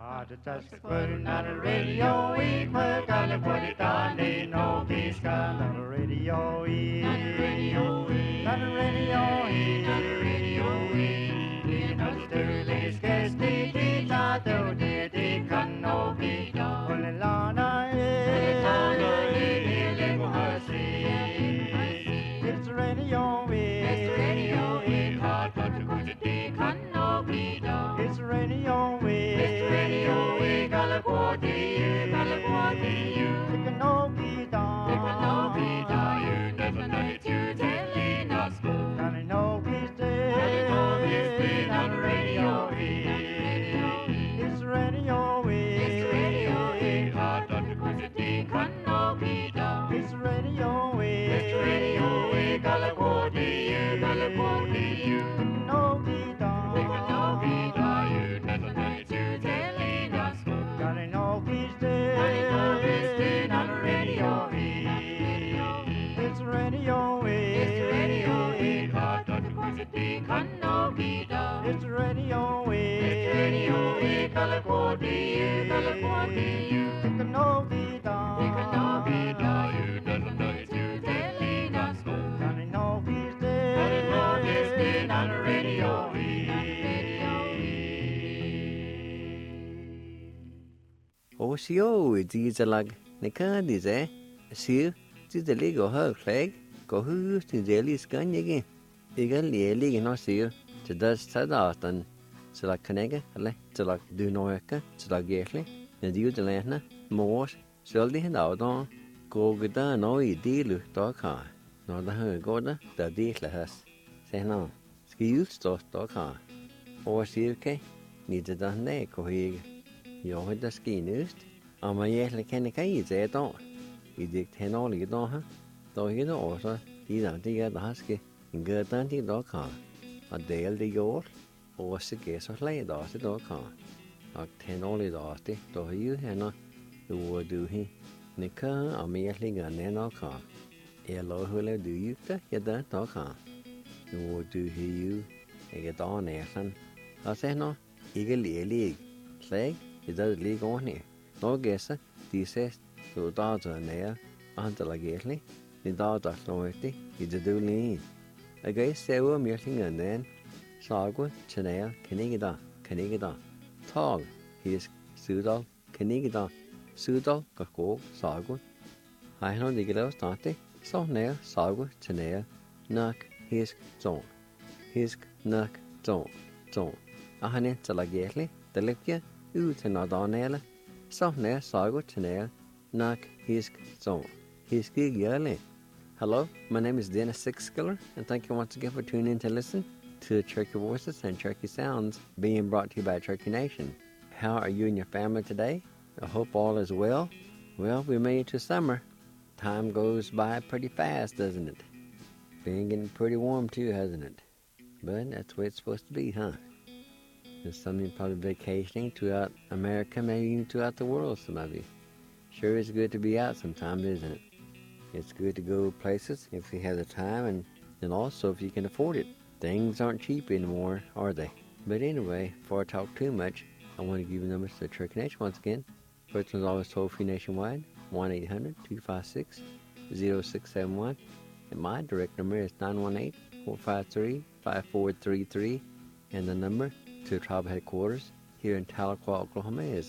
Just putting on the radio, we put on the put it on, ain't no peace on the radio, not the radio, not the radio, not the radio, in Australia's case, they did not do they can no be done. Only Lana, it's radio, it's radio, hard but to put it, they can no be done. It's radio, it's radio, Galaguati, you can no be done. You can no be done, you never know it, you telling us. And I know he's dead, on the radio, it's radio, it's radio, hard but to put it, they can no be done. It's radio, Galaguati, you can no be done. You can no be done, you never know it, you telling us. God, I know he's dead, on the radio, it's radio, hard but to put it, they can no be done. It's radio, Galaguati, you can no be done. You can no be done, you never know it, you telling us. God, I know he's dead, on the radio. Osio, it's a lag, Nika, is eh? See, it's the leg of her flag, go who to the Ellis gun again. Egan, the Ellie, no see, to dust sad out and so like Canega, to like do no eka, to like Gately, and you the Lantna, more, Sheldy and out on, go get down, no, you deal, dog car, no, the her goda, the deal has. Say no, ski stuff, dog car. Or see, okay, need to done neck or he. Jag har inte skinust. Om man egentligen kan inte i sig då. I det tenor då ha. Då är det också de där det där ska ingå den till då kan. Att del det gör och så ger så lite då så då kan. Att tenor då det då är ju henne då du hi. Ni kan om egentligen när kan. Eller hur du ju det jag där då kan. Då du hi ju jag då nästan. Alltså nå igelig slag. It does leak on here. No guessa, dices, so dogs are there, until I get me. The dogs are slowy, it's a do lean. I guess they were meeting and then, Sagwa, Chanel, Canigida. Tall, he's Sudal, Canigida, Sudal, Kako, Sagwa. I know the girls started, so now, Sagwa, Chanel, Nuck, his zone. His Nuck, zone. I honey till I get me, the lip ut en adanele, så när sagot till nak hisk zone. Hisk girly. Hello, my name is Dennis Sixskiller, and thank you once again for tuning in to listen to Cherokee Voices and Cherokee Sounds being brought to you by Cherokee Nation. How are you and your family today? I hope all is well. Well, we made it to summer. Time goes by pretty fast, doesn't it? Been getting pretty warm too, hasn't it? But that's the way it's supposed to be, huh? There's some of you probably vacationing throughout America, maybe even throughout the world, some of you. Sure is good to be out sometimes, isn't it? It's good to go places if you have the time and also if you can afford it. Things aren't cheap anymore, are they? But anyway, before I talk too much, I want to give you numbers to Cherokee Nation once again. First one's always toll-free nationwide, 1-800-256-0671. And my direct number is 918-453-5433. And the number to Tribe Headquarters here in Tahlequah, Oklahoma is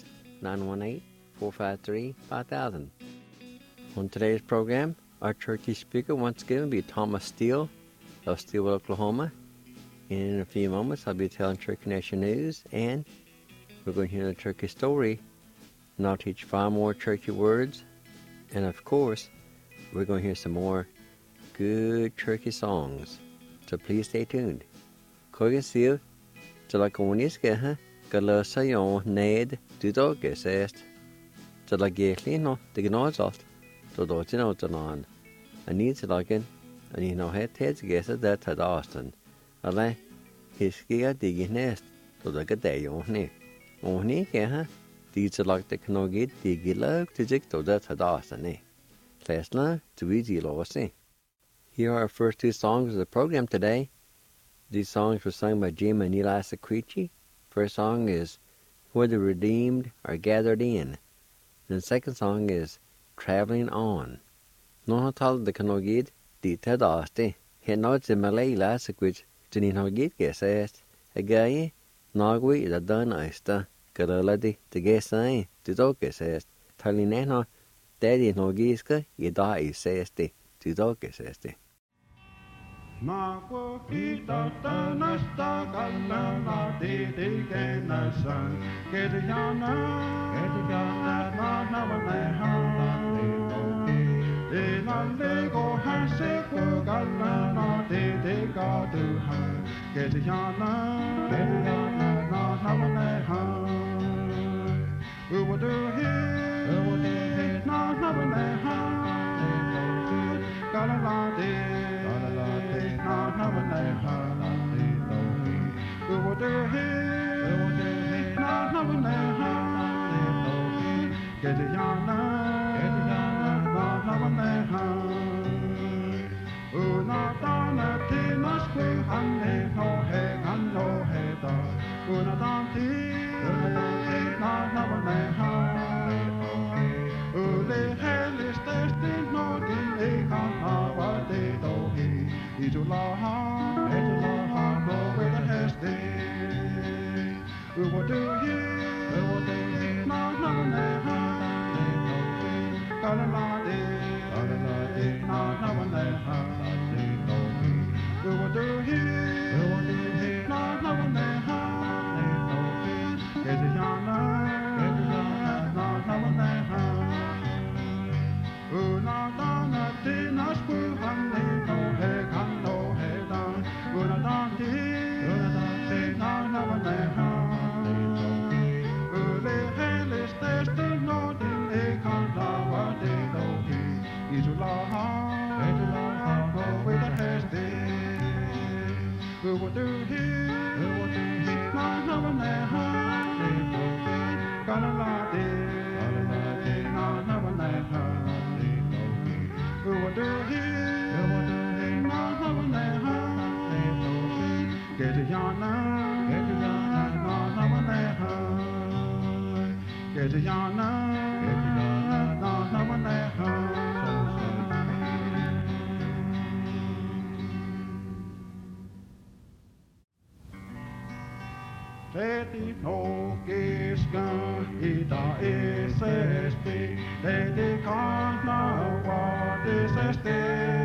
918-453-5000. On today's program, our Cherokee speaker once again will be Thomas Steele of Steele, Oklahoma. In a few moments, I'll be telling Cherokee Nation news, and we're going to hear the Cherokee story, and I'll teach 5 more Cherokee words, and of course, we're going to hear some more good Cherokee songs. So please stay tuned. Koga Steele. Så la koniske ha galasa yo ned du doge sest. Så la getli no de gnozast. To do tin otanan. Ani til lagen ani no het het gesa dat had Austin. Alla hiskia de nest to da gade yo ne. Oni ke ha di til lag de knogi de gilag to dik to dat had Austin ne. Lesna to be the lowest. Here are our first 2 songs of the program today. These songs were sung by Jim and Eli Secrechi. First song is where the redeemed are gathered in. And the second song is Traveling On. No tal the canogid, the tadaste, he notes the Malay last which Janino says, a guy, Nagui the done ista, Garaladi, the guessay, the dog says, Talinano, Daddy no giska, ye die says the dog says the. Nago hita tanasta kalana de kenasan Kediyana na navane de nalego hanseku kalana de gaduhan Kediyana na navane Uwo do he na navane kalana de Leti no kiskan ita isesti, leti kanna vaatisesti.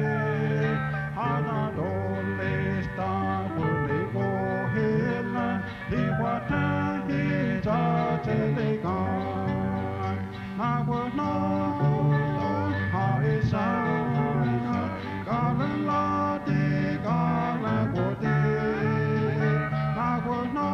Hana dollista puli kohilla, hiwata hijatselikaan. Na voit no haisaa, kalan laati kalan koti. Na voit no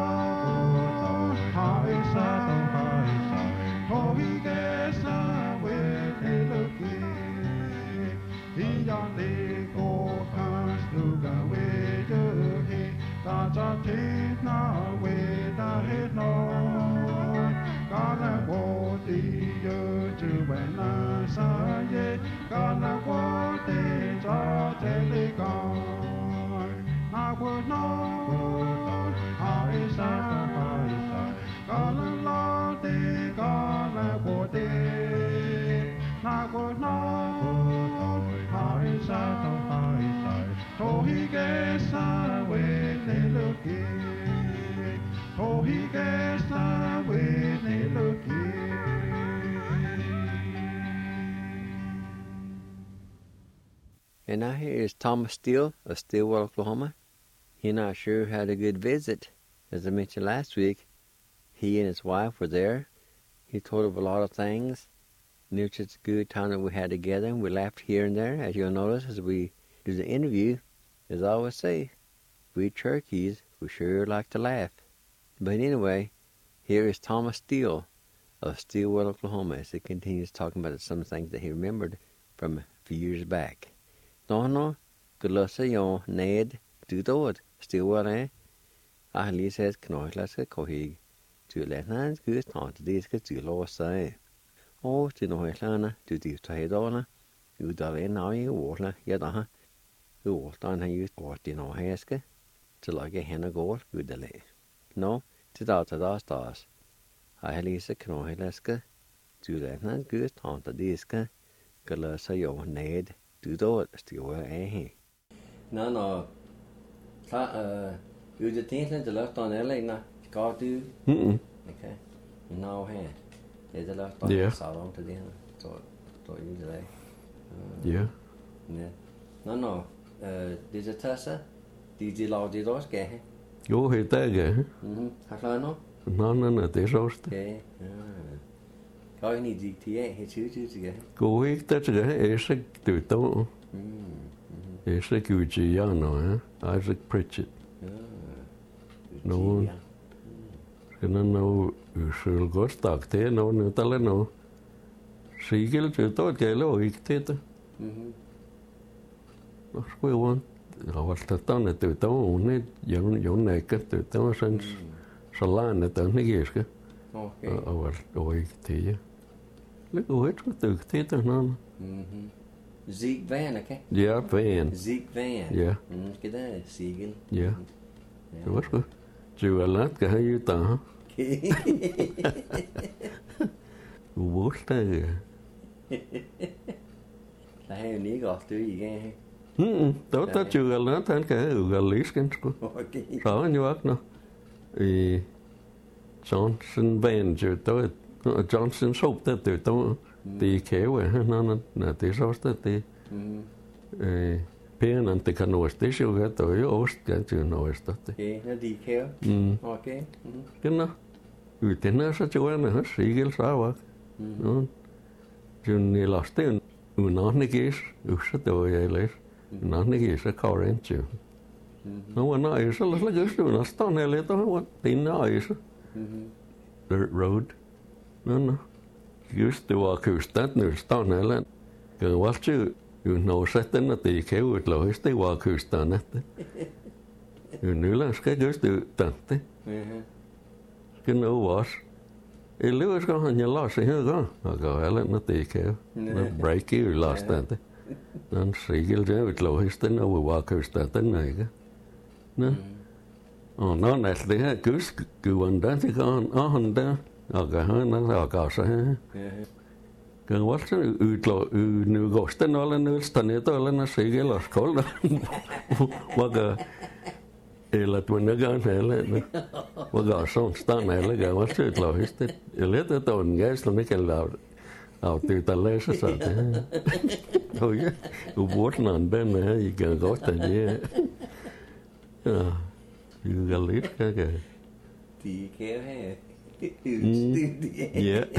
And now here is Thomas Steele of Stillwater, Oklahoma. He and I sure had a good visit. As I mentioned last week, he and his wife were there. He told of a lot of things. And it was just a good time that we had together, and we laughed here and there, as you'll notice as we do the interview. As I always say, we Cherokees, we sure like to laugh. But anyway, here is Thomas Steele of Stillwater, Oklahoma, as he continues talking about some things that he remembered from a few years back. No, good luck to you, Ned, do that, Stillwater. He says, Knoilaska Kohig, to let Nan's good taunt these kids to law say. Oh, to Noilana, to the Tahidona, you darling now you water, yet who walked on her youth or in Ohaska, to like a hen of gold, good delay. No, to doubt the stars. Ahelisa knohilaska, Julian good on the disca, Galasa yo ned, do still eh. No, you the things that the left on Elena, go do, okay, you know, hey, there's a left on salon to dinner, so usually, Yeah. No, did you tessa? Did you love the doors gay? Jo, heter jeg. Har no? No, det er såst. Okay. Có cái gì thì hết chứ gì Cô ấy ta chỉ cái Isaac từ đó. Isaac Ujiano, Isaac Pritchett. No. Cái nó sự có tác thế nó ta lên nó. Sĩ cái chữ tốt cái lo ít thế ta. Nó quay quan. Họ ta tao này từ đó này giống này cái từ đó sang Salan này tới này cái. Okay. Ôi thì lúc ấy có từ thế ta nó. Zeke Van, okay? Yeah, Van. Zeke Van. Yeah. Cái đó là Siegel. Yeah. So what's good? Chú lát cái hay như ta. Bố ta kìa. Là hay ní gọt từ gì nghe? Đó ta chú lát hắn cái ở lý cái cô. Rõ như vậy nó. Johnson Van chú tôi Johnson Soap ta từ tôi thì kéo vậy nó là tí số ta tí. Pia nanti kan nuosti juga toi ost kan tu nuosti. Okay, nó đi kéo. Okay. Kena. Utina sa chua na sigil sa wa. No. Jun ni lasti no ni kis usa toi eles. No ni kis a current chu. No wa na is la la gustu na sta na le to wa tin na is. Dirt road. No. Just to walk ustat nu sta na la. Kan wa chu no sitten että kéo ut lo este wa kustan että. Nu ska just du tante. Kan no was. Lewis kan han ju låsa här då. Och eller nåt det kéo. No break you last tante. Dan sigil det ut lo este no wa kustan den nej. No. No nästan det kus kuvan det kan han där. Och han har kasa här. Kan vart utlo nu gosten alla nu stannar det alla när sig eller skola. Vad eller att man kan eller vad som stannar eller kan vart utlo just det lite då en gäst som inte av det att läsa så att oj och bort någon den här i kan gott det ja ju galit cái Thì kéo hay. Ja.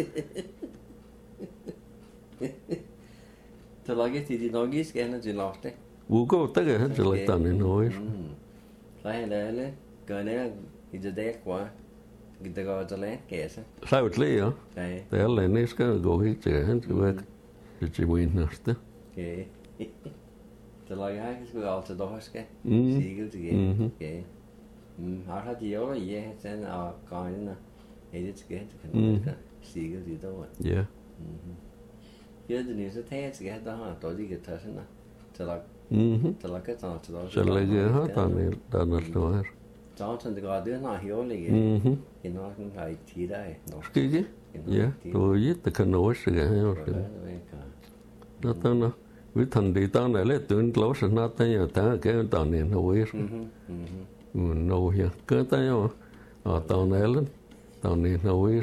Så lager til de norgiske ender til lagte. Hvor går det her til at danne noe? Så er det alle. Gør ned i det der qua. Det går til land kasse. Sautli, ja. Nej. Det er alle næste gå hit til han til væk. Det er jo næste. Okay. Så lager jeg skal altid dog skal. Sigel til igen. Okay. Har de jo i sådan og gangen. Er det skal det kan. Sigel til dog. Ja. Giờ thì nếu thế thì cái đó tôi đi cái thời sinh là cái đó cho đó Så lægger jeg her, der er stå her. cho nên cái đứa nào hiểu liền thì nó cũng phải chỉ đây nó Skikki? Ja, du vidt, det kan nå sig her. Nó tao nó. Vi thần đi tao này lấy tuyến lỗ sinh nó tới giờ ta cái tao này nó biết. Nó hiểu cái tao nhau. Tao này lên. Tao này nó biết.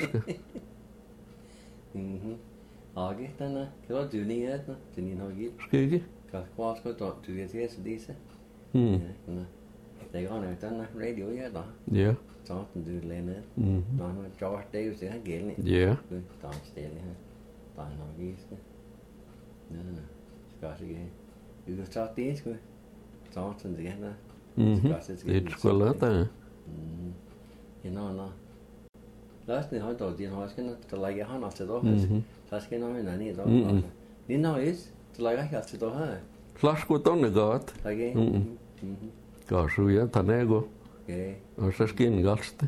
cái đó nó cái đó từ ní hết nó từ ní nó ghi Skikki? cái qua cái đó từ cái thế đi sẽ tại con này tên nó radio vậy đó Ja. cho từ lên nữa nó cho đây sẽ ghé này Ja. toàn sẽ này toàn nó ghi nè có gì cái cho tí thôi cho từ gì nó Det skulle låta. thì nó lát nữa hỏi đầu tiên hỏi cái nó từ lại cái hắn sẽ đó så ska nó mình nãy đó ni nói is từ lại cái sẽ đó ha Flasku tonne gott. okay Kaasuja tanego. okay Osaskin galste.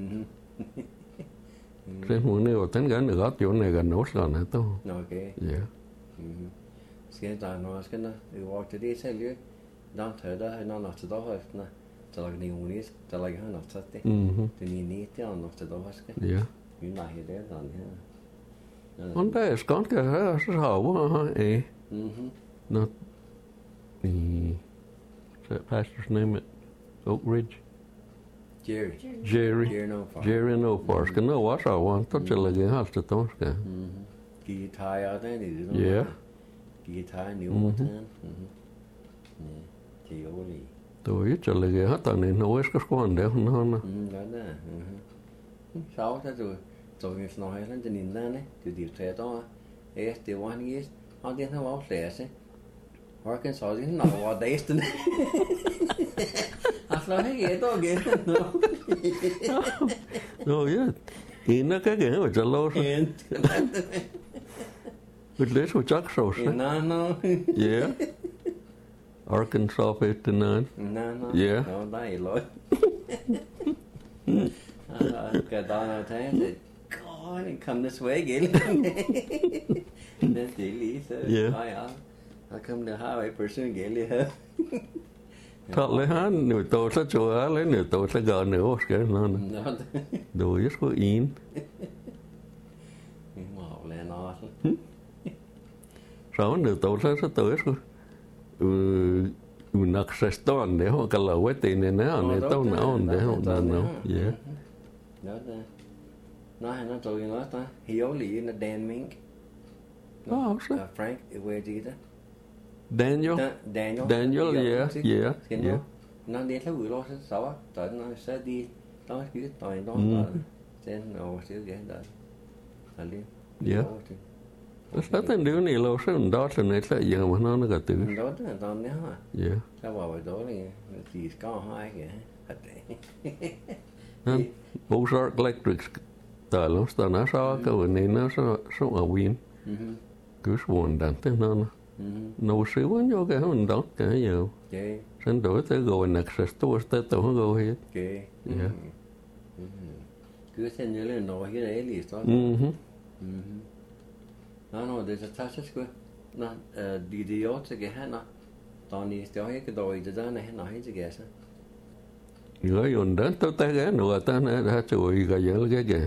Se mun ei otan ganne gat jonne ganne oslan että. okay Ja. Skal der når skal der vi var til det selv jo der tager der når nok til der høft når der er nogen der lager han også det det er ni til han nok til der skal Ja. You're not here there, then, yeah. On det ganska här så har vi not the pastor's name at Oak Ridge. Jerry. Jerry no Forsk. No, what's I want to tell again how to talk. Guitar out there, Yeah. Guitar new one. Tioli. Tôi ít cho lại hát tao nên nói cái quan đấy không nó. Đó nè. Sao thế rồi? Rồi mình nói lên cho nhìn ra đấy, từ điều thế đó. Este one is, họ đi theo báo lẻ chứ. Họ cái sao gì nó vào đấy chứ. Asal cái gì đó cái nó. Rồi á, thì nó cái mà cho lâu rồi. But let's go check so. No. Yeah. Arkansas 59. No. Yeah. No, đây lỗi. Cái đó nó thế thì God, come this way again. Nên chỉ lý sơ. Yeah. I come the highway person again đi hơn. Thật lấy hát nửa tổ sẽ chúa lấy nửa tổ sẽ gỡ nửa cái nó. Đồ rất có in. Màu lẹ nó. Sao nửa tổ sẽ tới rồi. Nạc sẽ stånd det har kallat vet in när han är tona on det har no. Yeah. Đó ta. Nó hay nó tôi nói ta. Hiếu lý là Dan Mink. Frank, where did it? Daniel, yeah. Nó đi theo lo sẽ sao? Tại nó sẽ đi đó cứ tỏi đó. Sen nó sẽ cái đó. Alin. Yeah. Nó tên đứa này lâu sẽ đó là này là giờ mà nó cả từ. Đó là tao nhớ à. Yeah. Sao bảo vậy đó thì chỉ có hai kìa. Ozark Electric tại lúc đó nó sao cái vấn đề nó sao ở win. Cứ buồn đàn thế nó. Nó xíu quá vô cái mình đó cái nhiều. Sen đổi tới gọi nạc sẽ tôi tới tôi không gọi hết. Yeah. Cứ xem như là nói cái đấy thì sao? No, there's a touch of school. No, the odds again. No, Tony still here. Cái đôi giờ này nó hết gì vậy? Người dùng đến tôi tay cái nữa ta này đã chui cái gì cái gì.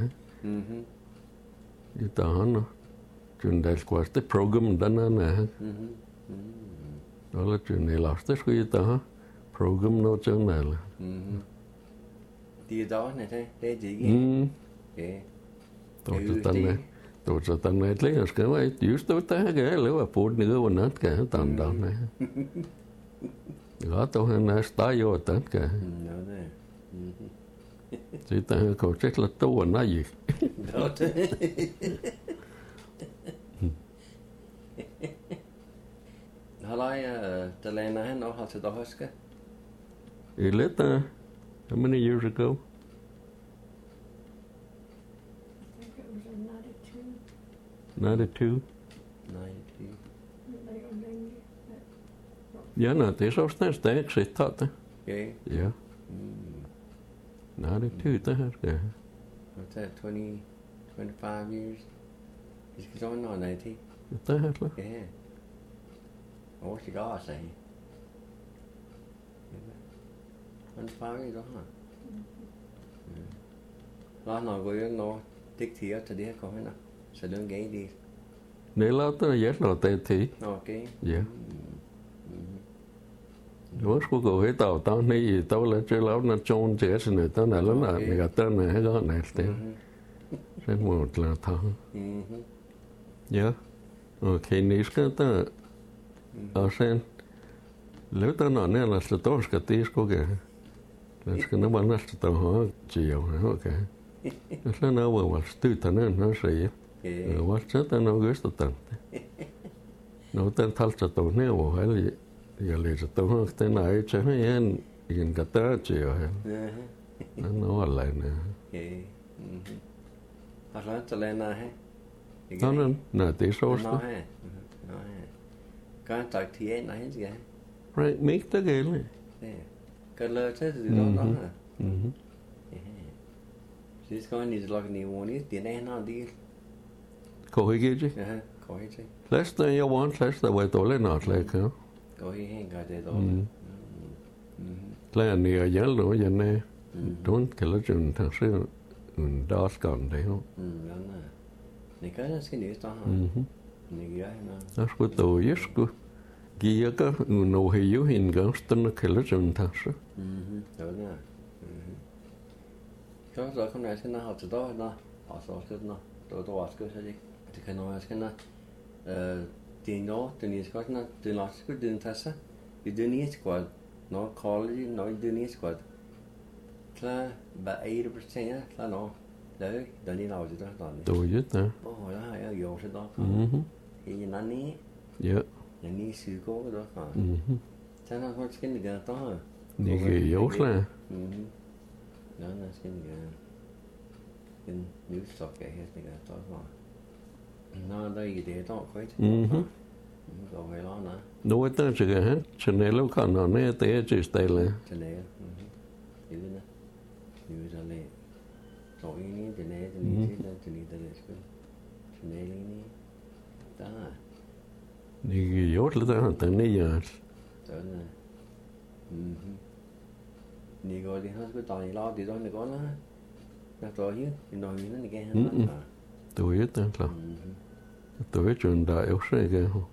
Đi tao nó. Chuyện đấy qua cái program đó nè. Đó là chuyện này là cái gì ta? Program nó chân này là. Đi đó này thế, để gì vậy? Tôi cho này. Tôi cho tao này lấy cái này, just tôi tay cái lấy vào phút nữa còn nát cái tàn đó này. Đó tôi hay nói style vô tận cả. Chỉ ta câu chết là tôi còn nói gì. Đó thế. How long the land I know how to do huska? Later, how many years ago? I think it was in 92. 92. 92. Late on 90. Yeah, no, this was next day, actually, thought that. Okay. Yeah. 92, that has, yeah. What's that, 20, 25 years? It's going on 90. That has, Yeah. What you got to say? 25 years old, huh? Đó nói với nó thích thiệt thì đi có hay nào? Sẽ đơn ghế đi. Nếu lâu tới là rất là tệ thì. Ok. Yeah. Nếu có cô ấy tao tao này gì tao là chơi lâu nó trôn chết rồi này tao này lắm là người ta tên này hay có này thế. Rất một là thằng. Yeah. Ok, nếu cái ta ở sen nếu ta nói này là sẽ tốt cái tí có cái là cái nó bán là sẽ tao hỏi chiều hả ok. Nó nói vào từ thằng nó sẽ what chết ta nó gửi tao nó tên thal cho tao nè vào hay là giờ lấy cho tao nó tên này chứ mấy anh yên cả ta chiều hả nó nói lại nè hoặc là cho lên này nó nè tí số nó cái tại thì anh nói gì vậy right make the game cái lời thế thì đó đó hả she's going to need like new one is tiền anh nó đi cô ấy kia chứ có hết chứ less than you want less than way tối lên nọt lại không có hết hàng cái đấy đó lại anh này ở giỡn nữa vậy nè đúng cái lúc chúng thằng sư đó còn đấy không đó nè này cái nó sẽ nhớ to hả này cái nó nó có tôi biết có kia có nô hay yếu hình cái nó cái là chúng ta sao đó nè có rồi không này sẽ nó học từ đó nó họ sao cái nó tôi học cái gì thì cái nó cái nó tiền nó từนี้ก็น่ะtừ nóก็ดึงทัศน์từนี้ก็nó college nó từนี้ก็ถ้าแบบ 80% áถ้าnó đấy đợt đi nào thì đó toàn tôi biết nè hồi đó hay ở vô sẽ đó thì nó ní dạ nhà ní sự cố cái đó phải chắc nó có cái gì đó hả này cái yếu là đó là cái gì new stock cái hết này đó rồi nó đây thì để đó quay rồi phải lo nữa đối với tôi cái hết cho nên lúc còn nó này tới chỉ tới là cho nên như thế này như thế này rồi ini cho nên cho nên ini đó này cái yếu là đó tới này giờ đó nèนี่ก็ที่เขาตอนนี้รอที่ตอนนี้ก่อนนะนะตัวนี้น้อยนั่นนี่แก tôi biết nè là tôi biết chuyện đại yếu sẽ cái không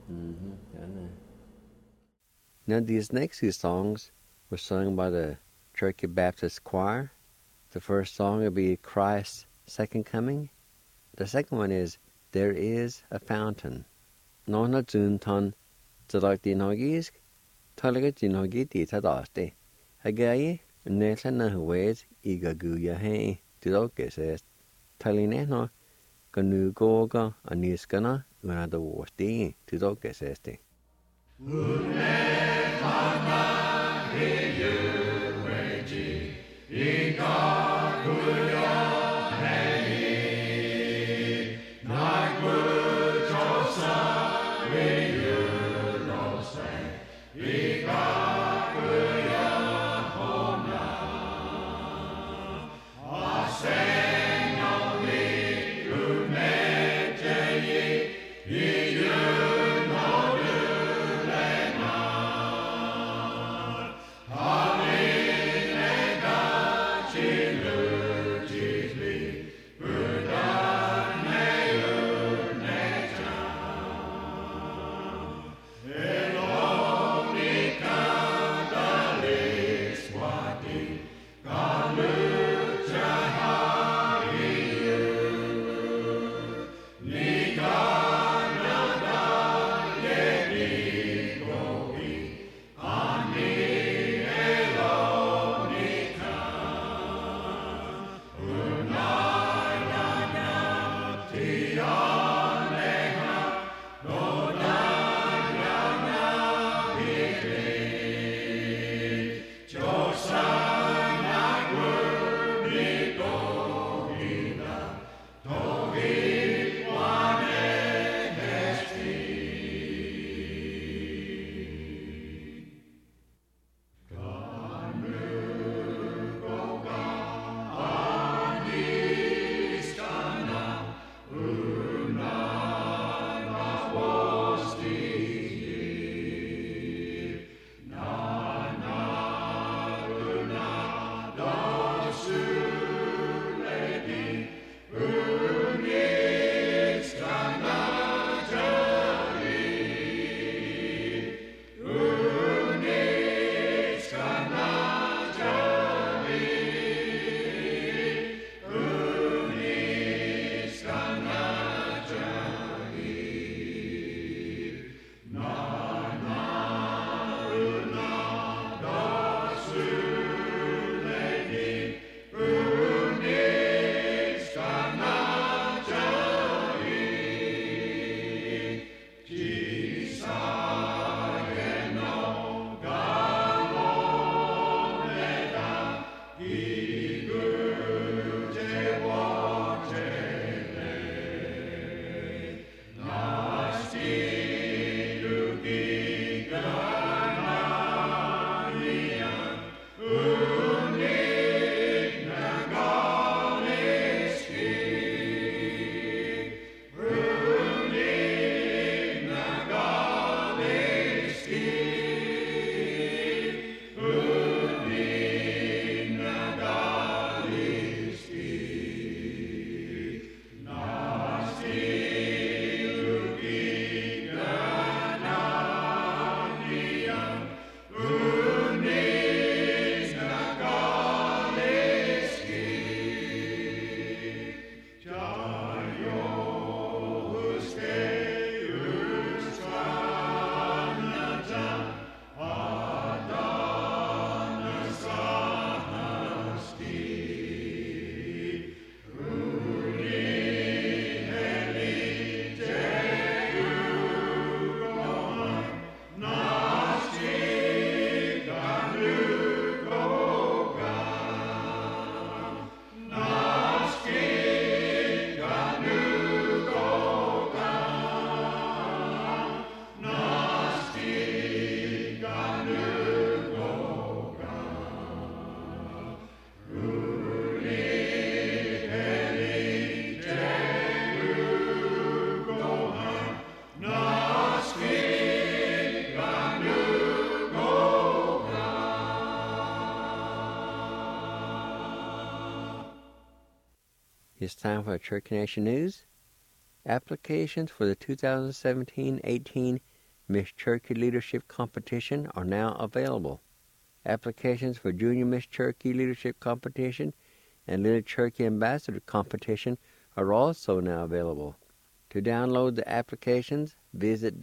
Now these next two songs were sung by the Cherokee Baptist Choir. The first song will be Christ's Second Coming. The second one is There Is a Fountain. Nó chun ton to like the nogis, talaga the nogi ti ta daste. Agaye nesa na huwes igaguya he tidokeses. Taline no kanu goga aniskana una the wosti tidokeseste. Children. It's time for Cherokee Nation News. Applications for the 2017-18 Miss Cherokee Leadership Competition are now available. Applications for Junior Miss Cherokee Leadership Competition and Little Cherokee Ambassador Competition are also now available. To download the applications, visit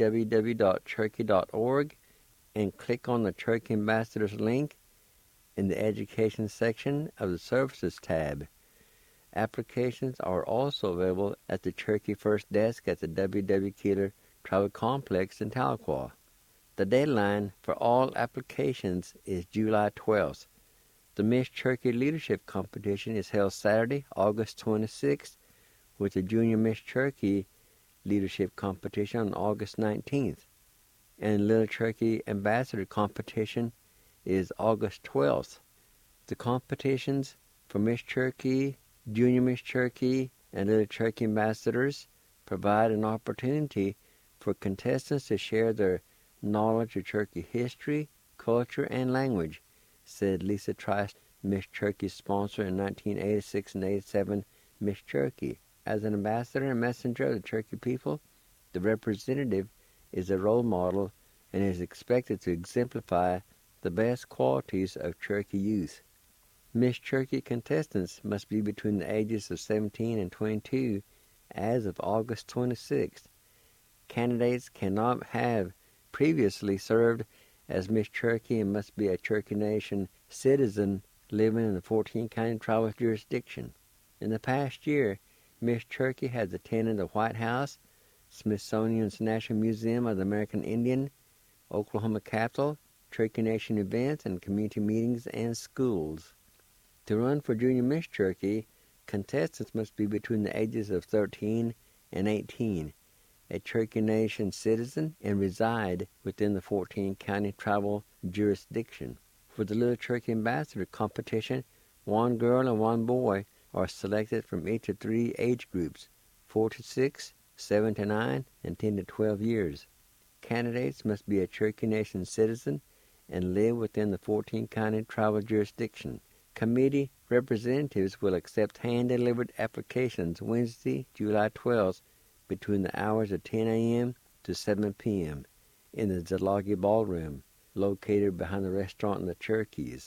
www.cherokee.org and click on the Cherokee Ambassadors link in the Education section of the Services tab. Applications are also available at the Cherokee First Desk at the W.W. Keeler Tribal Complex in Tahlequah. The deadline for all applications is July 12th. The Miss Cherokee Leadership Competition is held Saturday, August 26th, with the Junior Miss Cherokee Leadership Competition on August 19th. And Little Cherokee Ambassador Competition is August 12th. The competitions for Miss Cherokee, Junior Miss Cherokee, and Little Cherokee Ambassadors provide an opportunity for contestants to share their knowledge of Cherokee history, culture, and language, said Lisa Trice, Miss Cherokee's sponsor in 1986 and 87 Miss Cherokee. As an ambassador and messenger of the Cherokee people, the representative is a role model and is expected to exemplify the best qualities of Cherokee youth. Miss Cherokee contestants must be between the ages of 17 and 22 as of August 26th. Candidates cannot have previously served as Miss Cherokee and must be a Cherokee Nation citizen living in the 14-county tribal jurisdiction. In the past year, Miss Cherokee has attended the White House, Smithsonian's National Museum of the American Indian, Oklahoma Capitol, Cherokee Nation events and community meetings and schools. To run for Junior Miss Cherokee, contestants must be between the ages of 13 and 18, a Cherokee Nation citizen, and reside within the 14-county tribal jurisdiction. For the Little Cherokee Ambassador competition, one girl and one boy are selected from each of three age groups, 4 to 6, 7 to 9, and 10 to 12 years. Candidates must be a Cherokee Nation citizen and live within the 14-county tribal jurisdiction. Committee representatives will accept hand-delivered applications Wednesday, July 12th, between the hours of 10 a.m. to 7 p.m. in the Zalagi Ballroom, located behind the restaurant in the Cherokees.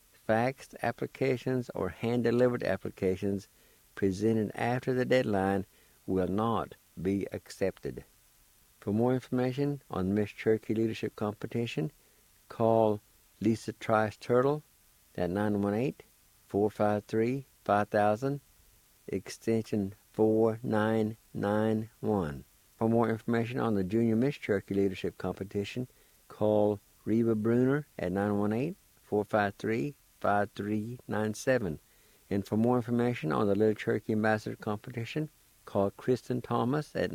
Faxed applications or hand-delivered applications presented after the deadline will not be accepted. For more information on the Miss Cherokee Leadership Competition, call Lisa Trice Turtle at 918-453-5000, extension 4991. For more information on the Junior Miss Cherokee Leadership Competition, call Reba Bruner at 918-453-5397. And for more information on the Little Cherokee Ambassador Competition, call Kristen Thomas at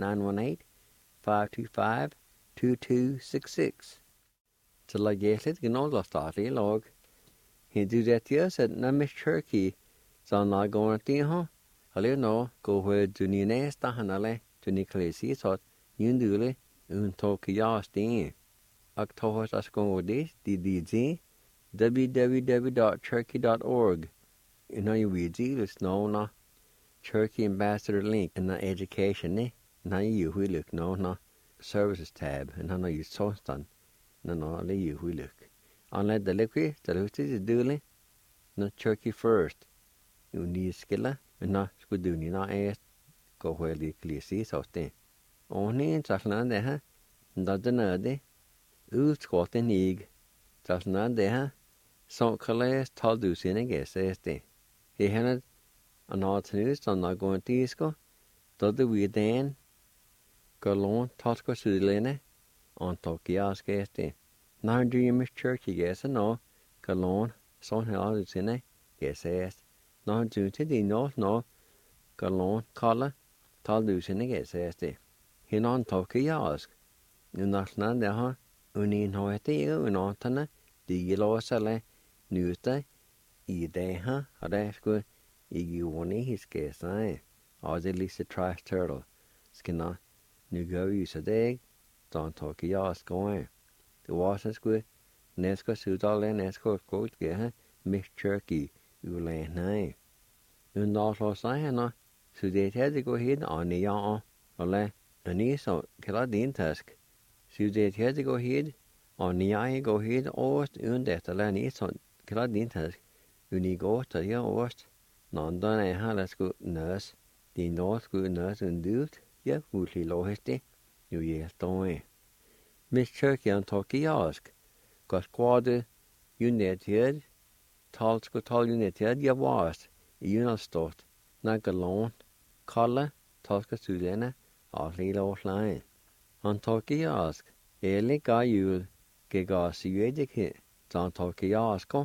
918-525-2266. Til la gæslet gnål statlig log. Hindu detias at na Miss Cherokee san la gorti ho. Halio no go where dunine stahanale to Nicolesi sot yundule un tokiyasti. Octohos ascongodis di www.cherokee.org. Na yuwiji lis no na Cherokee Ambassador link in the education ne. Na you who look no na services tab and na you sostan. Na le you who look. Unless the liquid the is doing na Cherokee First. You need skilla and na skuduni na est go where the clisi soste. Only in Safnan de ha ndadana de squatten ig. Safnan de ha son kales taldusine geseste. He had an alternus on the going to isco. Dodde we then galon tosco sudlene on Tokias geste. Now do you Miss Cherokee guess no galon son taldusine gesest. Now do to the north no galon collar taldusine geseste. He non Tokias. In that land there ha unin hoete unantana digilosale nuta ideha adesco iguoni his guess I. Or the Lisa Trice Turtle. Skina nugo use a day, don't talk yas going. The wasn't good, Nesco Sudal and Esco quote Geha, Miss Cherokee, Ulan. Un nála sahanna sú dé tead go héad an ní an ó le a níos ó celadín tusk. Sú dé tead go héad an ní go héad óst un déta le níos ó celadín tusk. Uní góta í óst ná don leis go nus dí nós go nus un dút ja húlí lóhisti nu dhéal dói. Mis turkey an toki ask got quadu united tals go tal united ja was unalstot na galon kalla talska sudena aflilo line an toki ask ele gayul ge ga siedike tan toki asko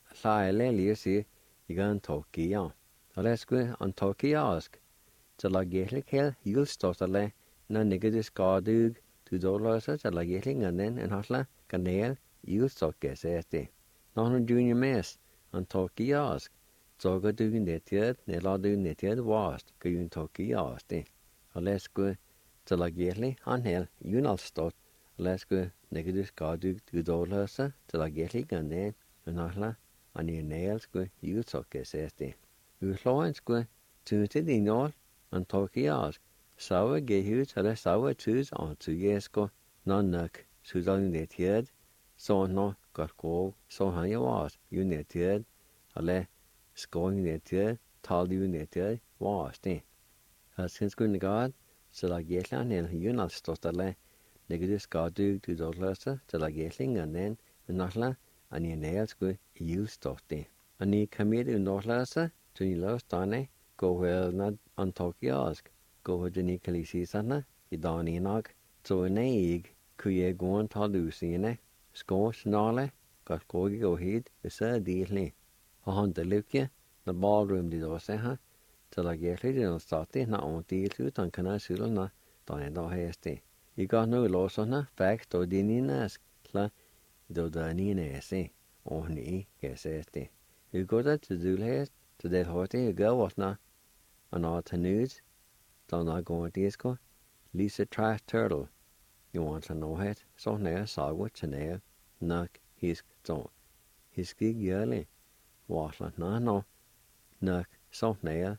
laile lisi igan toki an alesku an toki ask to la gelik hel yul stotale na negedis gadug tu dollarsa to la geling and then and hasla kanel yul stokke sete non junior mes an toki ask Zoga dugin netiad, ne la dugin netiad wast, go yun toki asti. Alesku, to la getli, anhel, yun al stot, alesku, negadus gadug dudolhasa, to la getli ganden, unahla, an i nailsku, yun toke sesti. Usloensku, tunti dinol, an toki ask, sawa gehut, ale sawa tuz an tu yesko, non nuk, sudal netiad, so no, got go, so hanya was, yun netiad, ale, Scoring netiad, talú netiad, wasti. Since going to God, so la getlan and yunal stotale, negadus gadug to dollarsa, to la getling and then, unahla, and ye nails go, you stotti. And ye commit in dollarsa, to ye lost dane, go well not on toki ask, go with the Nicolisi sana, ye doninog, so in egg, kuye go on talusine, score snarle, got go heed, is a deally. Han de lukje, na ballroom di dose ha, til la getli di no stati na on dilu tan kana sula na dan da hesti. I got no losona fact do dini nask la do da ni nesi on ni gesesti. I go da to do hest to de hote go what na an art news dan na go disco Lisa Trash Turtle. You want to know it so near sago chane nak his so his gig yearly. Wasla na no nuk so near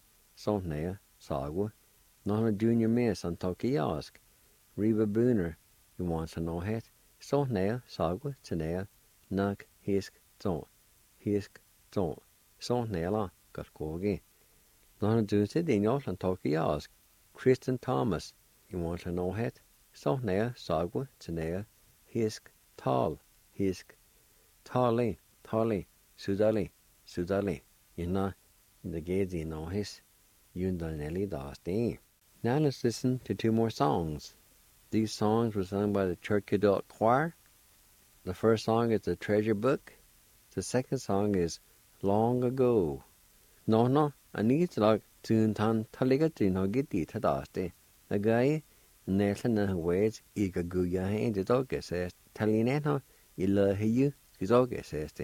sagu non a junior miss on toki ask Reba Booner you want to know it so near sagu tnear nuk hisk so near la got kogi non a dunse dinol on toki ask Kristen Thomas you want to know it so near sagu tnear hisk tali Sudali, yna the gezi no his yundanelli dasti. Now let's listen to two more songs. These songs were sung by the Church Adult Choir. The first song is The Treasure Book. The second song is Long Ago. No, I need to like tune tan taligati no giti tadasti. A guy Nathan and ways ega guya in the dog says Talinano illa hiu is dog says.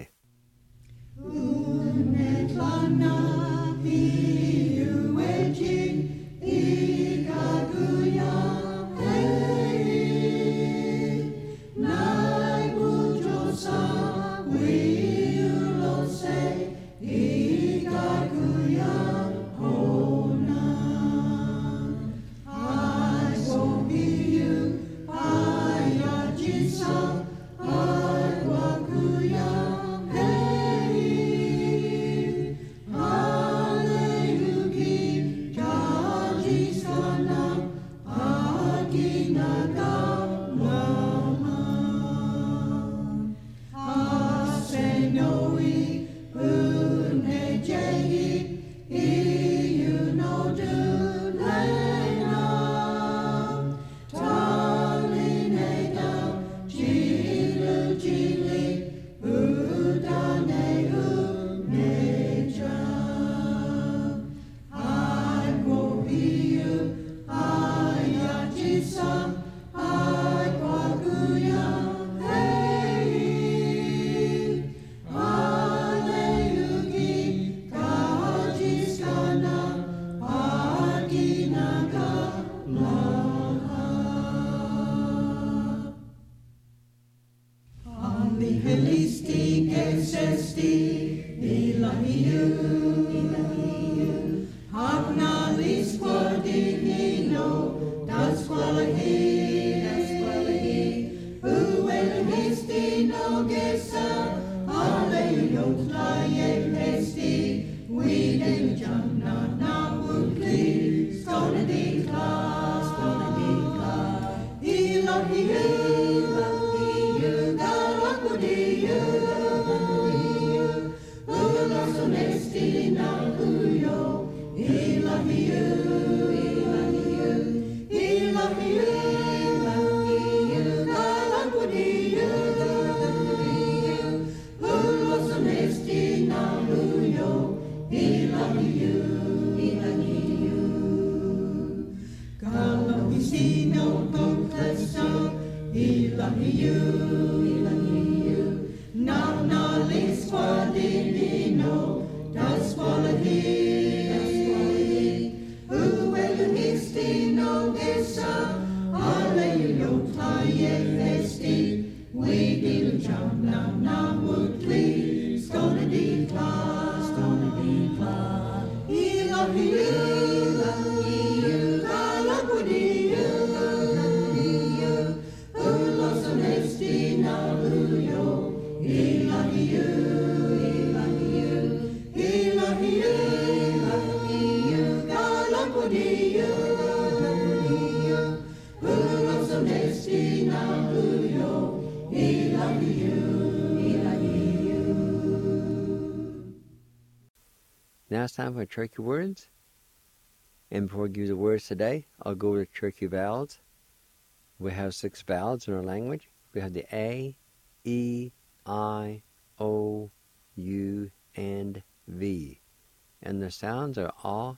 Now it's time for Cherokee words. And before we give you the words today, I'll go over the Cherokee vowels. We have 6 vowels in our language. We have the A, E, I, O, U, and V. And the sounds are A,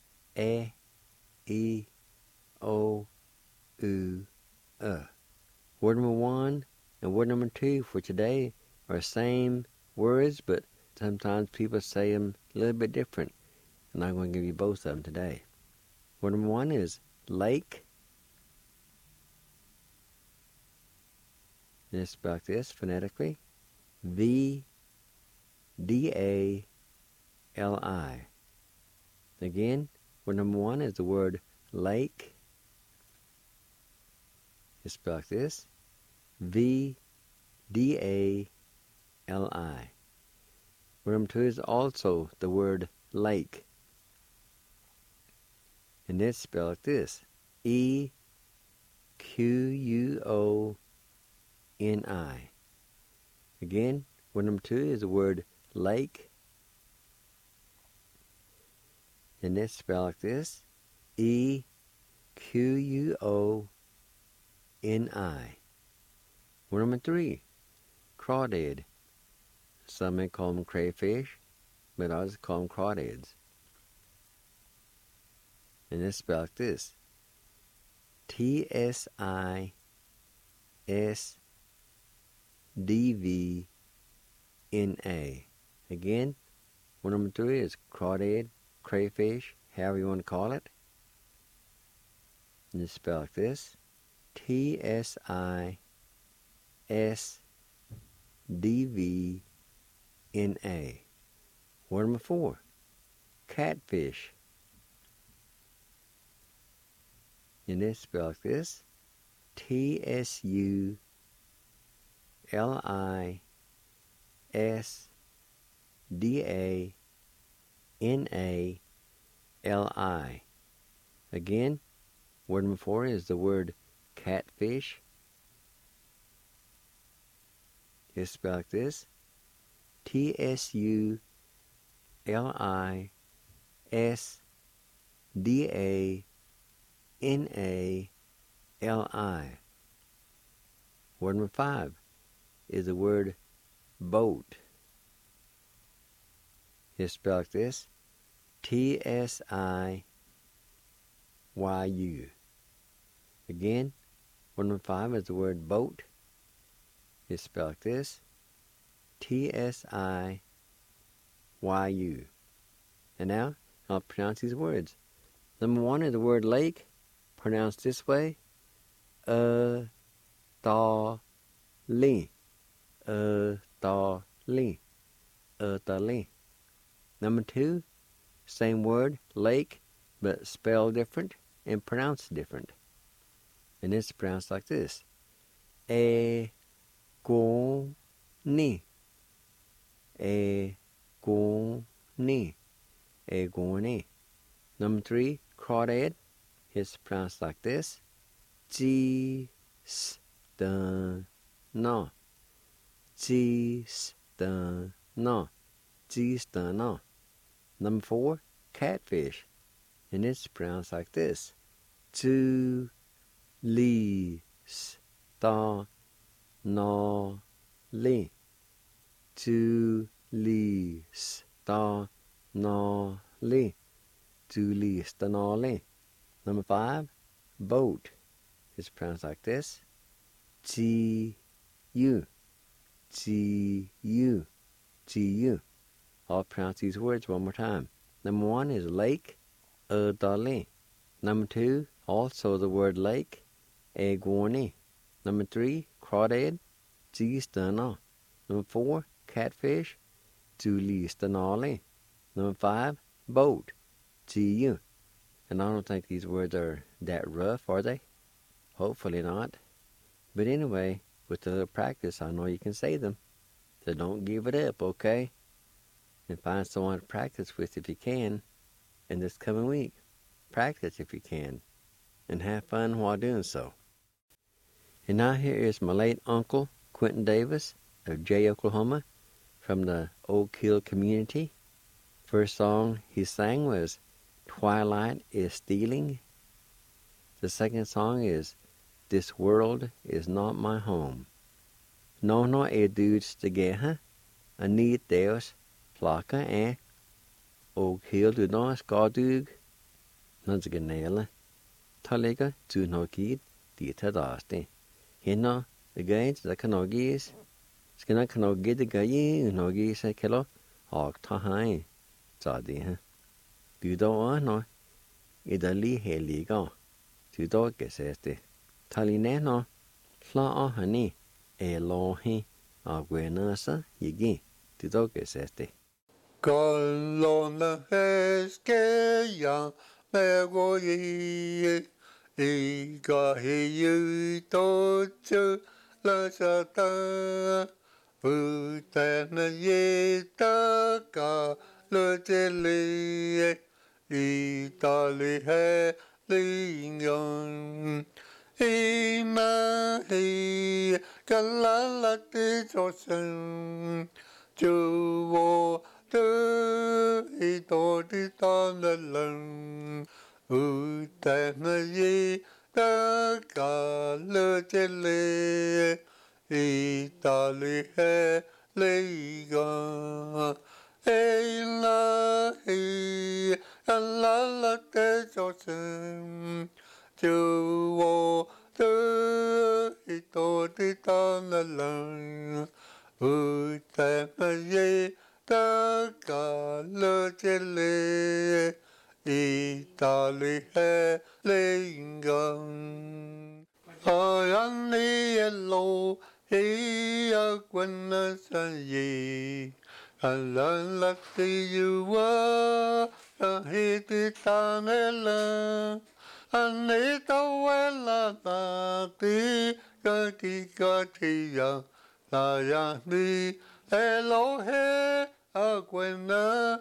E, O, U, Word number 1 and word number 2 for today are the same words, but sometimes people say them a little bit different. And I'm going to give you both of them today. Word number 1 is lake. And it's spelled like this phonetically. V-D-A-L-I. Again, word number 1 is the word lake. It's spelled like this. V-D-A-L-I. Word number 2 is also the word lake. And it's spelled like this. E-Q-U-O-N-I. Again, word number 2 is the word lake. And it's spelled like this. E-Q-U-O-N-I. Word number 3, crawdad. Some may call them crayfish, but others call them crawdads. And it's spelled like this. T-S-I-S-D-V-N-A. Again, word number 3 is crawdad, crayfish, however you want to call it. And it's spelled like this. T-S-I-S-D-V-N-A. Word number 4, catfish. And it's spelled like this. T-S-U-L-I-S-D-A-N-A-L-I. Again, word number 4 is the word catfish. It's spelled like this. T-S-U-L-I-S-D-A-N-A-L-I. Word number 5 is the word boat. It's spelled like this. T-S-I-Y-U. Again, word number 5 is the word boat. It's spelled like this. T-S-I-Y-U. And now, I'll pronounce these words. Number 1 is the word lake, pronounced this way. Ta-li. Ta-li. Ta-li. Number 2, same word, lake, but spelled different and pronounced different. And it's pronounced like this. E-go-ni. E-go-ni. E-go-ni. Number 3, crawdad. It's pronounced like this. G-s-t-n-o. G-s-t-n-o. G-s-t-n-o. Number 4, catfish. And it's pronounced like this. Tu, li, sta, na, li. Tu, li, sta, na, li. Tu, li, sta, na, li. Number 5, boat. It's pronounced like this. T, u. T, u. T, u. I'll pronounce these words one more time. Number 1 is lake, dali. Number 2, also the word lake, egwani. Number 3, crawdad, gistana. Number 4, catfish, tulistanali. Number 5, boat, tu. And I don't think these words are that rough, are they? Hopefully not. But anyway, with a little practice, I know you can say them. So don't give it up, okay? And find someone to practice with if you can in this coming week. Practice if you can. And have fun while doing so. And now here is my late uncle, Quentin Davis of Jay, Oklahoma, from the Oak Hill community. First song he sang was Twilight is Stealing. The second song is This World is Not My Home. No e dudes together, I need Deus, Flaka e Oak Hill do not skadug, Nansganela, Talega to no kid, Dietadasti. Hina, the gains the canogis, Skina canogi the gayi, Nogis a kilo, Og Tahai, Zadi. Du do no, Idali heliga, to dog geseste. Talineno, Fla honey, e lohi, Aguenasa, Yigi, to dog geseste. Colonna esqueia, megoie, e gahiu totu la sata, utana yeta ka le tele, e tali he lingon. Ina he kalala te tosen, juo tu ito ti tanalang, utana ye ta ka le tele, e tali he liga. Ina he kalala te tosen, juo tu ito ti tanalang, utana ye ta ka le tele, e tali he lingang. Ayani elo he agwana sa ye, alala ti yuwa, ahiti tanela. Anita wela tati kakikatia tayani Elohe akwena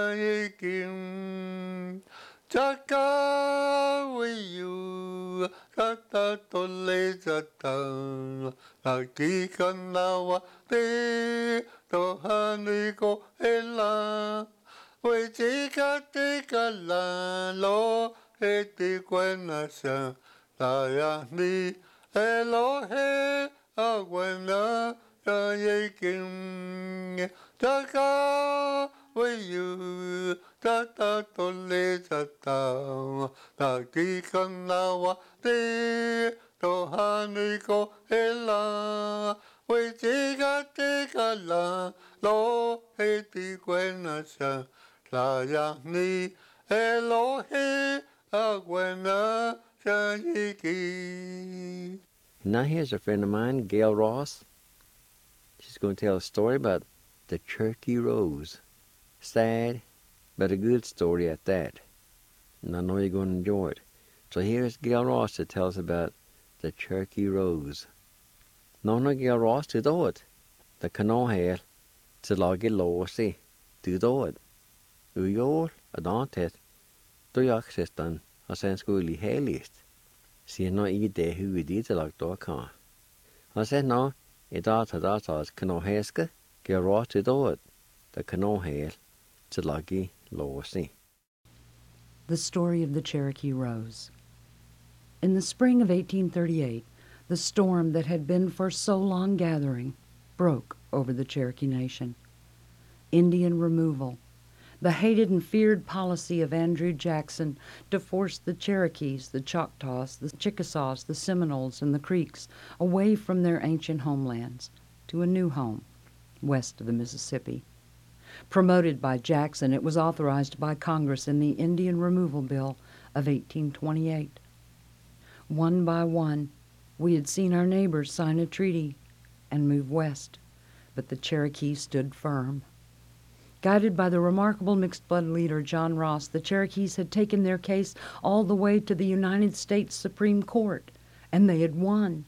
kayikim Chaka wiyu kata tole jata Akikanawa te tohaniko ela Wejika tika la lo Eti kwenasa tayani Elohe agwena kayikim Taka wiyu tata tole tata Takikanawa te tohaniko ela Wejika tika la lo eti kwenasa tayani Elohe agwena kayiki. Now here's a friend of mine, Gail Ross. She's going to tell a story about the Cherokee Rose. Sad, but a good story at that. And I know you're going to enjoy it. So here's Gail Ross to tell us about the Cherokee Rose. No Gail Ross to do it. The canoe to log it lossy to do it. Uyol, a dantet. Dojaksestan og sen skulle helist. Sier nå I det huvudet til lagt da kan. Og sen nå, I dag til da tas kan nå heske, gjør råd til dåd. Det kan nå hel til lagi låsi. the story of the Cherokee Rose. In the spring of 1838, the storm that had been for so long gathering broke over the Cherokee Nation. Indian removal, the hated and feared policy of Andrew Jackson to force the Cherokees, the Choctaws, the Chickasaws, the Seminoles, and the Creeks away from their ancient homelands to a new home west of the Mississippi. Promoted by Jackson, it was authorized by Congress in the Indian Removal Bill of 1828. One by one, we had seen our neighbors sign a treaty and move west, but the Cherokee stood firm. Guided by the remarkable mixed-blood leader John Ross, the Cherokees had taken their case all the way to the United States Supreme Court, and they had won.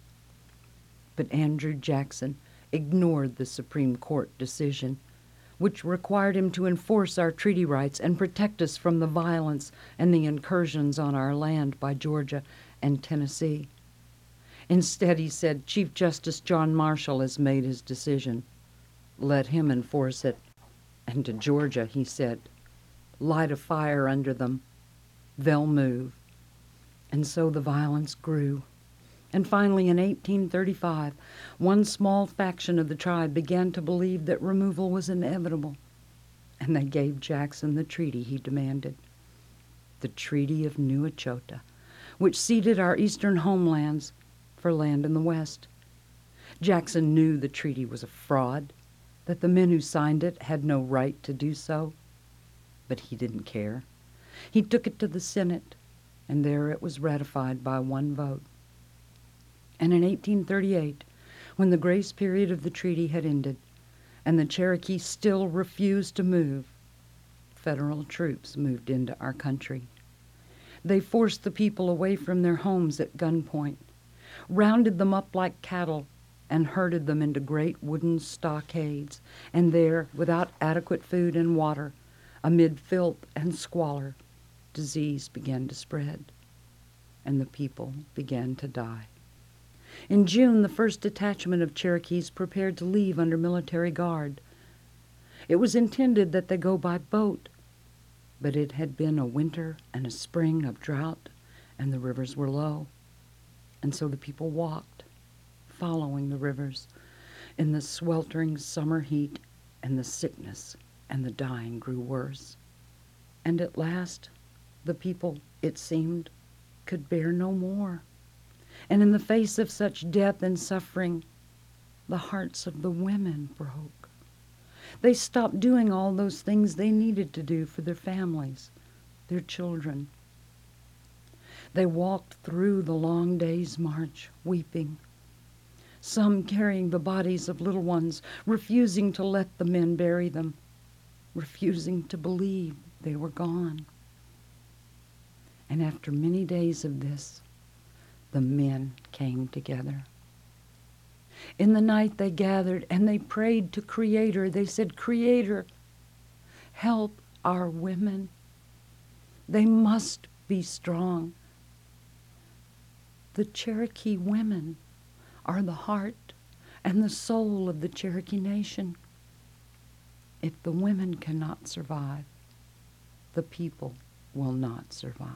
But Andrew Jackson ignored the Supreme Court decision, which required him to enforce our treaty rights and protect us from the violence and the incursions on our land by Georgia and Tennessee. Instead, he said, Chief Justice John Marshall has made his decision. Let him enforce it. And to Georgia, he said, light a fire under them. They'll move. And so the violence grew. And finally, in 1835, one small faction of the tribe began to believe that removal was inevitable, and they gave Jackson the treaty he demanded, the Treaty of New Echota, which ceded our eastern homelands for land in the west. Jackson knew the treaty was a fraud, that the men who signed it had no right to do so, but he didn't care. He took it to the Senate, and there it was ratified by one vote. And in 1838, when the grace period of the treaty had ended and the Cherokee still refused to move, federal troops moved into our country. They forced the people away from their homes at gunpoint, rounded them up like cattle, and herded them into great wooden stockades, and there, without adequate food and water, amid filth and squalor, disease began to spread, and the people began to die. In June, the first detachment of Cherokees prepared to leave under military guard. It was intended that they go by boat, but it had been a winter and a spring of drought, and the rivers were low, and so the people walked, following the rivers in the sweltering summer heat, and the sickness and the dying grew worse. And at last, the people, it seemed, could bear no more. And in the face of such death and suffering, the hearts of the women broke. They stopped doing all those things they needed to do for their families, their children. They walked through the long day's march, weeping, some carrying the bodies of little ones, refusing to let the men bury them, refusing to believe they were gone. And after many days of this, the men came together. In the night they gathered and they prayed to Creator. They said, Creator, help our women. They must be strong. The Cherokee women are the heart and the soul of the Cherokee Nation. If the women cannot survive, the people will not survive.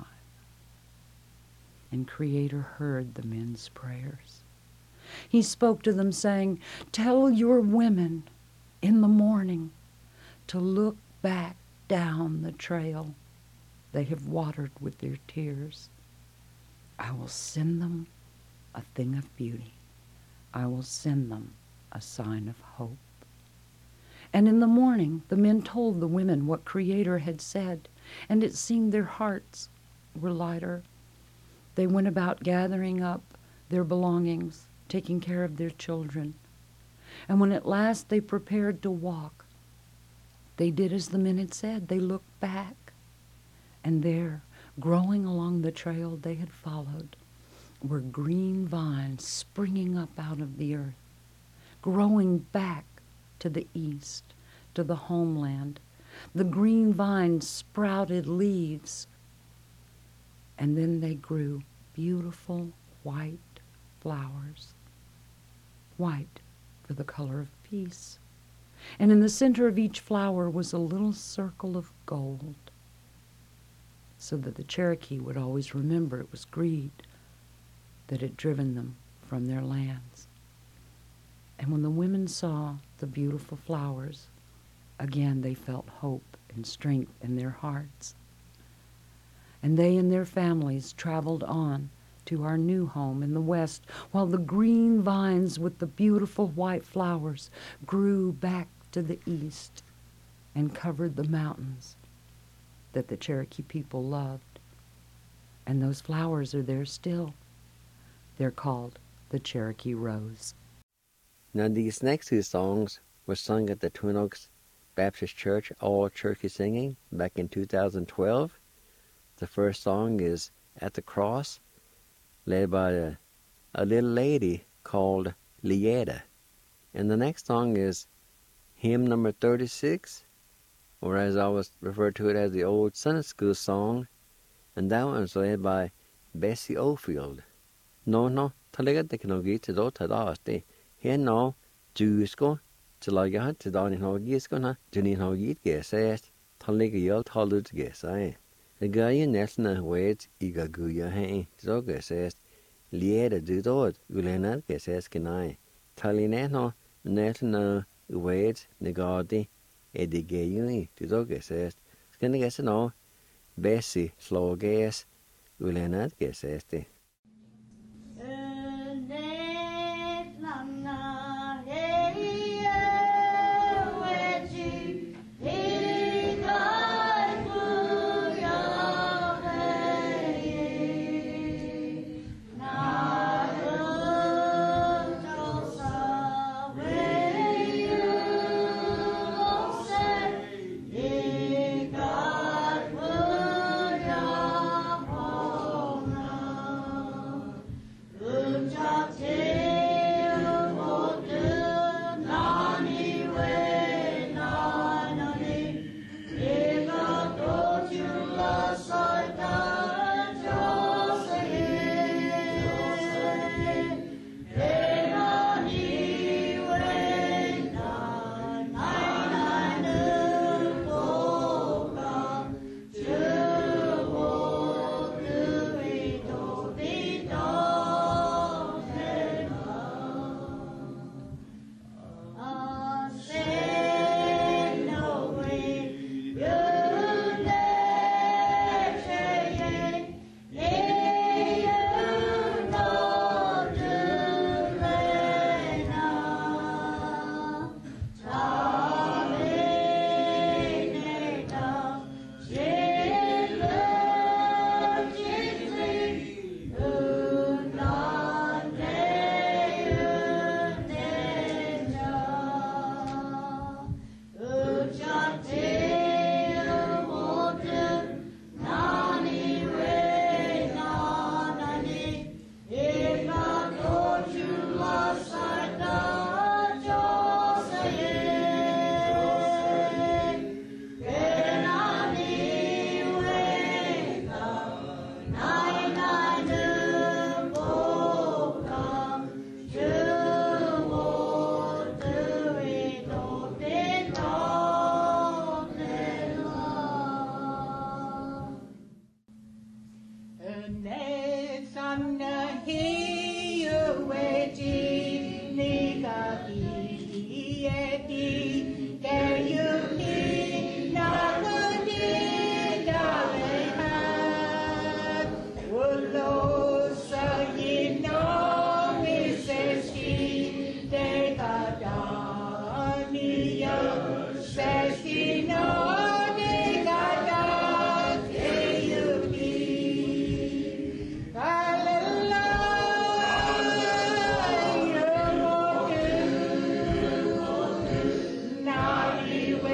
And Creator heard the men's prayers. He spoke to them saying, tell your women in the morning to look back down the trail they have watered with their tears. I will send them a thing of beauty. I will send them a sign of hope. And in the morning, the men told the women what Creator had said, and it seemed their hearts were lighter. They went about gathering up their belongings, taking care of their children. And when at last they prepared to walk, they did as the men had said. They looked back, and there, growing along the trail they had followed, were green vines springing up out of the earth, growing back to the east, to the homeland. The green vines sprouted leaves, and then they grew beautiful white flowers, white for the color of peace. And in the center of each flower was a little circle of gold. so that the Cherokee would always remember it was greed that had driven them from their lands. And when the women saw the beautiful flowers, again they felt hope and strength in their hearts. And they and their families traveled on to our new home in the west, while the green vines with the beautiful white flowers grew back to the east and covered the mountains that the Cherokee people loved. And those flowers are there still. They're called the Cherokee Rose. Now these next two songs were sung at the Twin Oaks Baptist Church All Cherokee Singing back in 2012. The first song is At the Cross, led by a little lady called Lieta. And the next song is hymn number 36, or as I always refer to it as the old Sunday school song, and that one is led by Bessie Ofield. No, talaga teknologi to do tadaasti. Here no, Jusko, talaga tadani no gisko na, Juni no git gesest, talaga yel talut gesai. The guy nesna wait iga guya hey, so gesest, lieda dudod, ulena gesest kenai. Talineno, nesna wait negadi, edigayuni, so gesest. Skinny guess no, Bessie slow gas, ulena gesesti. Now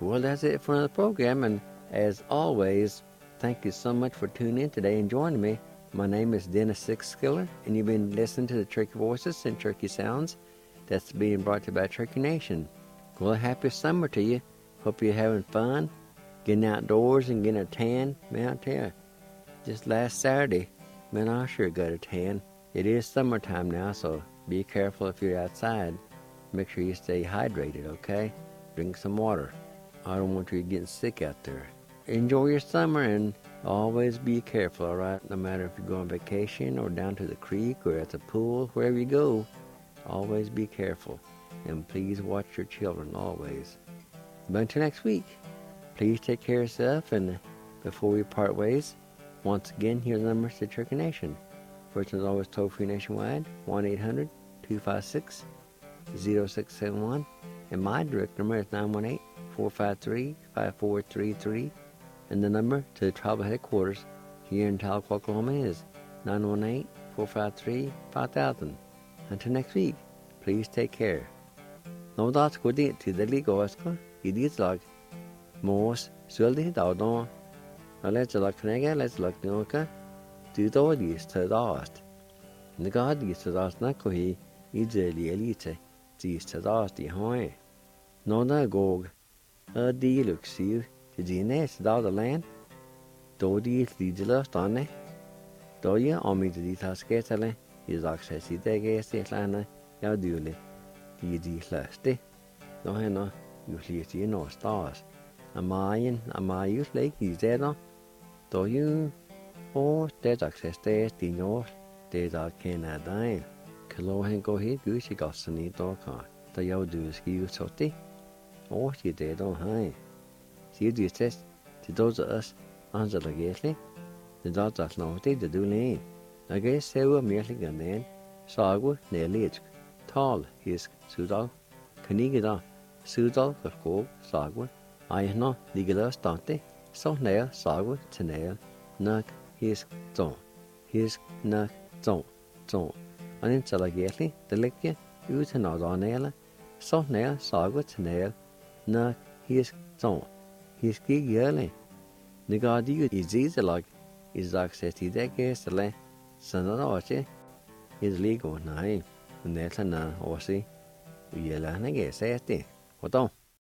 Well, that's it for another program, and as always, thank you so much for tuning in today and joining me. My name is Dennis Sixskiller, and you've been listening to the Turkey Voices and Turkey Sounds that's being brought to you by Turkey Nation. Well, happy summer to you. Hope you're having fun, getting outdoors and getting a tan. Man, I tell you, just last Saturday, man, I sure got a tan. It is summertime now, so be careful if you're outside. Make sure you stay hydrated, okay? Drink some water. I don't want you getting sick out there. Enjoy your summer and always be careful, all right? No matter if you go on vacation or down to the creek or at the pool, wherever you go, always be careful. And please watch your children always. But until next week, please take care of yourself. And before we part ways, once again, here's the numbers to Turkey Nation. First and always toll-free nationwide, 1-800-256-0671. And my direct number is 918-453-5433. And the number to the tribal headquarters here in Tahlequah, Oklahoma is 918-453-5000. Until next week, please take care. No that's good to the legal oscar. It is like most surely down. Let's look nega, let's look noka. Do the these to dust. The god is to dust not cohe, easily elite, these to dust the high. No, the gog. A deal looks you. Did you nest down the land? Do these lead the last on it? Do you on me to the task gettle? Is access it against the lana, ya duly. The lasty. No, no, you see no stars. A Mayan, a Mayus lake is dead on. Do you? Oh, there's access there, the north. There's our Canada. Kalohan go here, goosey got sunny dog car. The yaw do ski sotty. Oh, she dead on high. See the test to those of us on the legately. The dogs are naughty to do lane. I guess they were merely gone then. Sagwa, nearly it. Tall, his Sudal. Canigada, Sudal, the cold, Sagwa. I know, Nigala Stante. So nail, Sagwa, to nail. Nuck, his zone. His nuck, zone. And in Salagately, the liquor, you to not on nail. So nail, Sagwa, to nail. Nuck, his zone. His gig yearly. The god you is easy like is access to that gas the land. Son of the is legal nine. And that's an or see. Yellow and I guess, say it. What on?